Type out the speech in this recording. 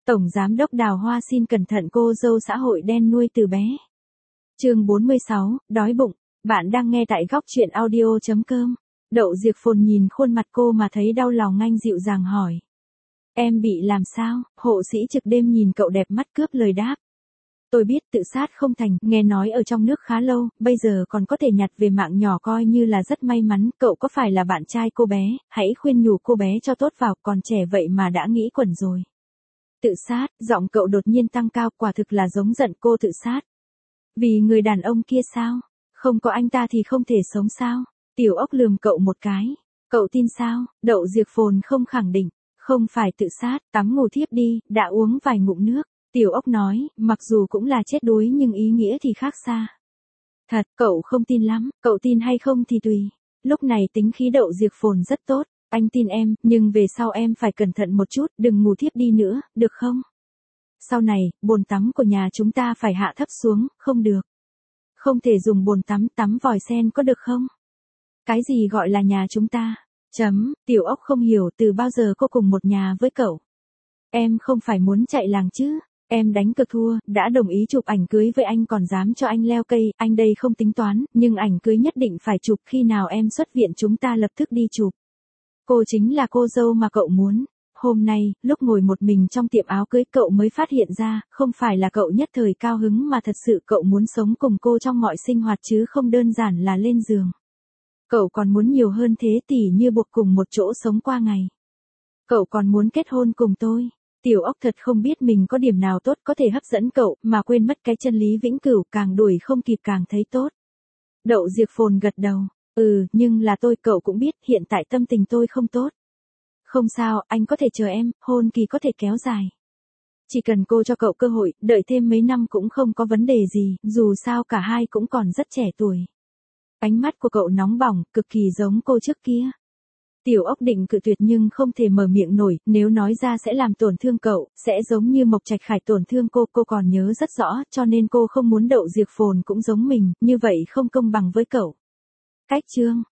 Tổng Giám đốc Đào Hoa xin cẩn thận cô dâu xã hội đen nuôi từ bé. Chương 46, đói bụng. Bạn đang nghe tại góc truyện audio.com. Đậu Diệc Phồn nhìn khuôn mặt cô mà thấy đau lòng, anh dịu dàng hỏi. Em bị làm sao? Hộ sĩ trực đêm nhìn cậu đẹp mắt cướp lời đáp. Tôi biết tự sát không thành, nghe nói ở trong nước khá lâu, bây giờ còn có thể nhặt về mạng nhỏ coi như là rất may mắn. Cậu có phải là bạn trai cô bé, hãy khuyên nhủ cô bé cho tốt vào, còn trẻ vậy mà đã nghĩ quẩn rồi. Tự sát, giọng cậu đột nhiên tăng cao, quả thực là giống giận. Cô tự sát. Vì người đàn ông kia sao? Không có anh ta thì không thể sống sao? Tiểu Ốc lườm cậu một cái. Cậu tin sao? Đậu Diệc Phồn không khẳng định. Không phải tự sát, tắm ngủ thiếp đi, đã uống vài ngụm nước. Tiểu Ốc nói, mặc dù cũng là chết đuối nhưng ý nghĩa thì khác xa. Thật, cậu không tin lắm, cậu tin hay không thì tùy. Lúc này tính khí Đậu Diệc Phồn rất tốt. Anh tin em, nhưng về sau em phải cẩn thận một chút, đừng ngủ thiếp đi nữa, được không? Sau này, bồn tắm của nhà chúng ta phải hạ thấp xuống, không được. Không thể dùng bồn tắm vòi sen có được không? Cái gì gọi là nhà chúng ta? Tiểu Ốc không hiểu từ bao giờ cô cùng một nhà với cậu. Em không phải muốn chạy làng chứ? Em đánh cược thua, đã đồng ý chụp ảnh cưới với anh còn dám cho anh leo cây, anh đây không tính toán, nhưng ảnh cưới nhất định phải chụp, khi nào em xuất viện chúng ta lập tức đi chụp. Cô chính là cô dâu mà cậu muốn. Hôm nay, lúc ngồi một mình trong tiệm áo cưới cậu mới phát hiện ra, không phải là cậu nhất thời cao hứng mà thật sự cậu muốn sống cùng cô trong mọi sinh hoạt chứ không đơn giản là lên giường. Cậu còn muốn nhiều hơn thế, tỉ như buộc cùng một chỗ sống qua ngày. Cậu còn muốn kết hôn cùng tôi. Tiểu Ốc thật không biết mình có điểm nào tốt có thể hấp dẫn cậu, mà quên mất cái chân lý vĩnh cửu, càng đuổi không kịp càng thấy tốt. Đậu Diệc Phồn gật đầu. Nhưng là cậu cũng biết, hiện tại tâm tình tôi không tốt. Không sao, anh có thể chờ em, hôn kỳ có thể kéo dài. Chỉ cần cô cho cậu cơ hội, đợi thêm mấy năm cũng không có vấn đề gì, dù sao cả hai cũng còn rất trẻ tuổi. Ánh mắt của cậu nóng bỏng, cực kỳ giống cô trước kia. Tiểu Ốc định cự tuyệt nhưng không thể mở miệng nổi, nếu nói ra sẽ làm tổn thương cậu, sẽ giống như Mộc Trạch Khải tổn thương cô còn nhớ rất rõ, cho nên cô không muốn Đậu Diệc Phồn cũng giống mình, như vậy không công bằng với cậu. Cách chương